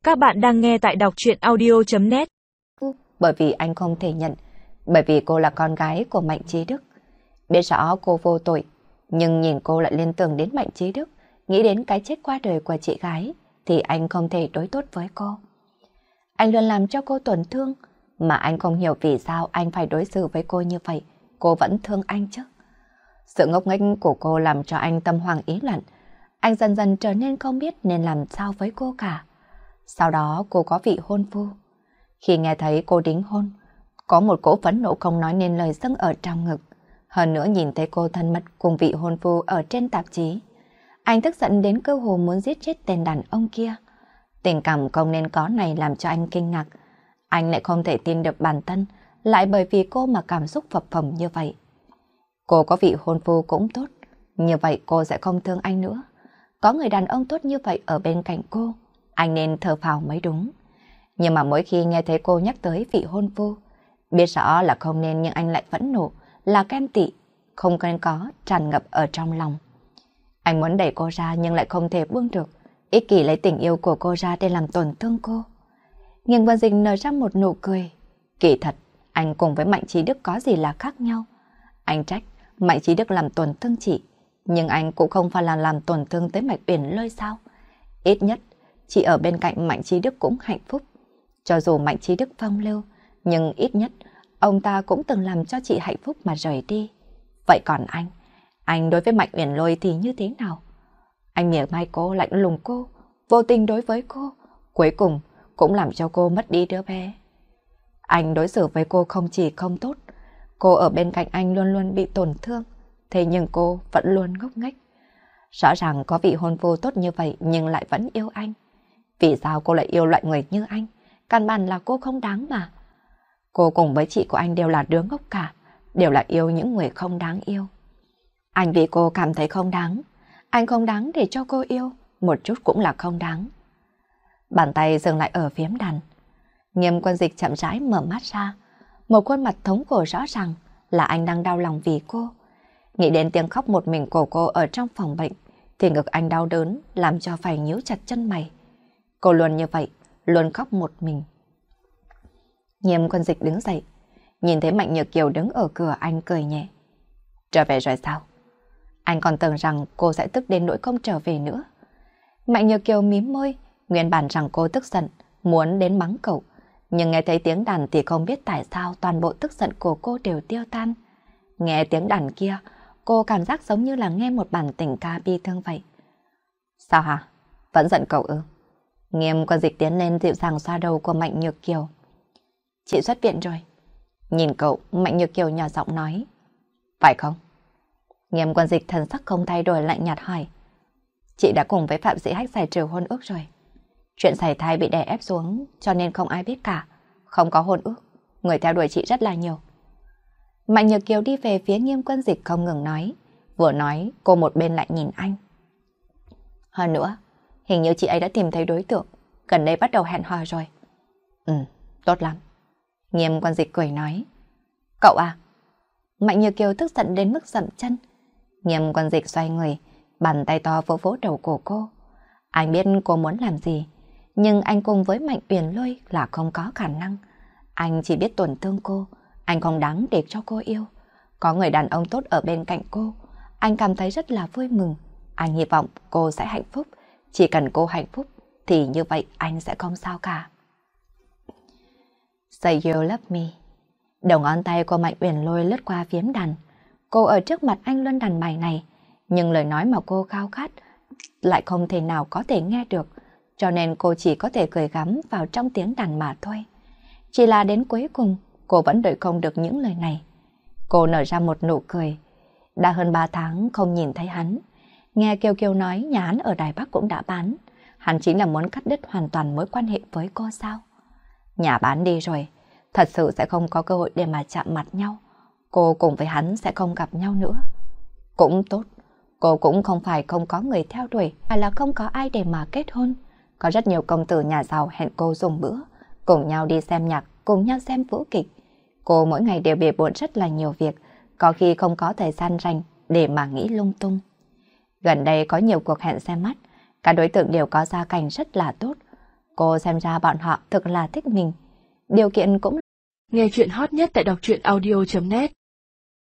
Các bạn đang nghe tại đọc truyện audio.net. Bởi vì anh không thể nhận, bởi vì cô là con gái của Mạnh Chí Đức. Biết rõ cô vô tội, nhưng nhìn cô lại liên tưởng đến Mạnh Chí Đức, nghĩ đến cái chết qua đời của chị gái, thì anh không thể đối tốt với cô. Anh luôn làm cho cô tổn thương, mà anh không hiểu vì sao anh phải đối xử với cô như vậy. Cô vẫn thương anh chứ. Sự ngốc nghếch của cô làm cho anh tâm hoàng ý loạn. Anh dần dần trở nên không biết nên làm sao với cô cả. Sau đó cô có vị hôn phu. Khi nghe thấy cô đính hôn, có một cỗ phẫn nộ không nói nên lời dâng ở trong ngực. Hơn nữa nhìn thấy cô thân mật cùng vị hôn phu ở trên tạp chí. Anh tức giận đến cơ hồ muốn giết chết tên đàn ông kia. Tình cảm không nên có này làm cho anh kinh ngạc. Anh lại không thể tin được bản thân, lại bởi vì cô mà cảm xúc phập phồng như vậy. Cô có vị hôn phu cũng tốt, như vậy cô sẽ không thương anh nữa. Có người đàn ông tốt như vậy ở bên cạnh cô, anh nên thở phào mới đúng. Nhưng mà mỗi khi nghe thấy cô nhắc tới vị hôn phu, biết rõ là không nên nhưng anh lại phẫn nộ, là ghen tị, không nên có, tràn ngập ở trong lòng. Anh muốn đẩy cô ra nhưng lại không thể buông được, ích kỷ lấy tình yêu của cô ra để làm tổn thương cô. Nhưng Vân Dịch nở ra một nụ cười. Kỳ thật, anh cùng với Mạnh Chí Đức có gì là khác nhau. Anh trách Mạnh Chí Đức làm tổn thương chị, nhưng anh cũng không phải là làm tổn thương tới Mạch Uyển Lôi sao? Ít nhất, chị ở bên cạnh Mạnh Chí Đức cũng hạnh phúc. Cho dù Mạnh Chí Đức phong lưu, nhưng ít nhất, ông ta cũng từng làm cho chị hạnh phúc mà rời đi. Vậy còn anh đối với Mạch Uyển Lôi thì như thế nào? Anh mỉa mai cô, lạnh lùng cô, vô tình đối với cô, cuối cùng cũng làm cho cô mất đi đứa bé. Anh đối xử với cô không chỉ không tốt, cô ở bên cạnh anh luôn luôn bị tổn thương, thế nhưng cô vẫn luôn ngốc nghếch. Rõ ràng có vị hôn phu tốt như vậy nhưng lại vẫn yêu anh. Vì sao cô lại yêu loại người như anh? Căn bản là cô không đáng mà. Cô cùng với chị của anh đều là đứa ngốc cả, đều là yêu những người không đáng yêu. Anh vì cô cảm thấy không đáng, anh không đáng để cho cô yêu, một chút cũng là không đáng. Bàn tay dừng lại ở phím đàn. Nghiêm Quân Dịch chậm rãi mở mắt ra, một khuôn mặt thống khổ rõ ràng là anh đang đau lòng vì cô. Nghĩ đến tiếng khóc một mình của cô ở trong phòng bệnh, thì ngực anh đau đớn làm cho phải nhíu chặt chân mày. Cô luôn như vậy, luôn khóc một mình. Nghiêm Quân Dịch đứng dậy, nhìn thấy Mạnh Nhược Kiều đứng ở cửa, anh cười nhẹ. Trở về rồi sao? Anh còn tưởng rằng cô sẽ tức đến nỗi không trở về nữa. Mạnh Nhược Kiều mím môi, nguyên bản rằng cô tức giận, muốn đến mắng cậu. Nhưng nghe thấy tiếng đàn thì không biết tại sao toàn bộ tức giận của cô đều tiêu tan. Nghe tiếng đàn kia, cô cảm giác giống như là nghe một bản tình ca bi thương vậy. Sao hả? Vẫn giận cậu ư? Nghiêm Quân Dịch tiến lên dịu dàng xoa đầu của Mạnh Nhược Kiều. Chị xuất viện rồi. Nhìn cậu, Mạnh Nhược Kiều nhỏ giọng nói. Phải không? Nghiêm Quân Dịch thần sắc không thay đổi lạnh nhạt hỏi. Chị đã cùng với Phạm Sĩ Hách giải trừ hôn ước rồi. Chuyện sảy thai bị đè ép xuống cho nên không ai biết cả. Không có hôn ước, người theo đuổi chị rất là nhiều. Mạnh Nhược Kiều đi về phía Nghiêm Quân Dịch không ngừng nói. Vừa nói, cô một bên lại nhìn anh. Hơn nữa, hình như chị ấy đã tìm thấy đối tượng, gần đây bắt đầu hẹn hò rồi. Tốt lắm. Nghiêm Quân Dịch cười nói. Cậu à? Mạnh Nhược Kiều tức giận đến mức dậm chân. Nghiêm Quân Dịch xoay người, bàn tay to vỗ vỗ đầu của cô. Anh biết cô muốn làm gì, nhưng anh cùng với Mạnh Uyển Lôi là không có khả năng. Anh chỉ biết tổn thương cô, anh không đáng để cho cô yêu. Có người đàn ông tốt ở bên cạnh cô, anh cảm thấy rất là vui mừng. Anh hy vọng cô sẽ hạnh phúc, chỉ cần cô hạnh phúc thì như vậy anh sẽ không sao cả. Say you love me. Đầu ngón tay của Mạnh Uyển Lôi lướt qua phím đàn. Cô ở trước mặt anh luôn đàn bài này, nhưng lời nói mà cô khao khát lại không thể nào có thể nghe được, cho nên cô chỉ có thể cười gắm vào trong tiếng đàn mà thôi. Chỉ là đến cuối cùng, cô vẫn đợi không được những lời này. Cô nở ra một nụ cười. Đã hơn 3 tháng không nhìn thấy hắn. Nghe Kiều Kiều nói nhà hắn ở Đài Bắc cũng đã bán. Hắn chính là muốn cắt đứt hoàn toàn mối quan hệ với cô sao? Nhà bán đi rồi, thật sự sẽ không có cơ hội để mà chạm mặt nhau. Cô cùng với hắn sẽ không gặp nhau nữa. Cũng tốt, cô cũng không phải không có người theo đuổi, hay là không có ai để mà kết hôn. Có rất nhiều công tử nhà giàu hẹn cô dùng bữa, cùng nhau đi xem nhạc, cùng nhau xem vũ kịch. Cô mỗi ngày đều bề bộn rất là nhiều việc, có khi không có thời gian rảnh để mà nghĩ lung tung. Gần đây có nhiều cuộc hẹn xem mắt, các đối tượng đều có gia cảnh rất là tốt. Cô xem ra bọn họ thực là thích mình. Điều kiện cũng nghe chuyện hot nhất tại đọc truyện audio.net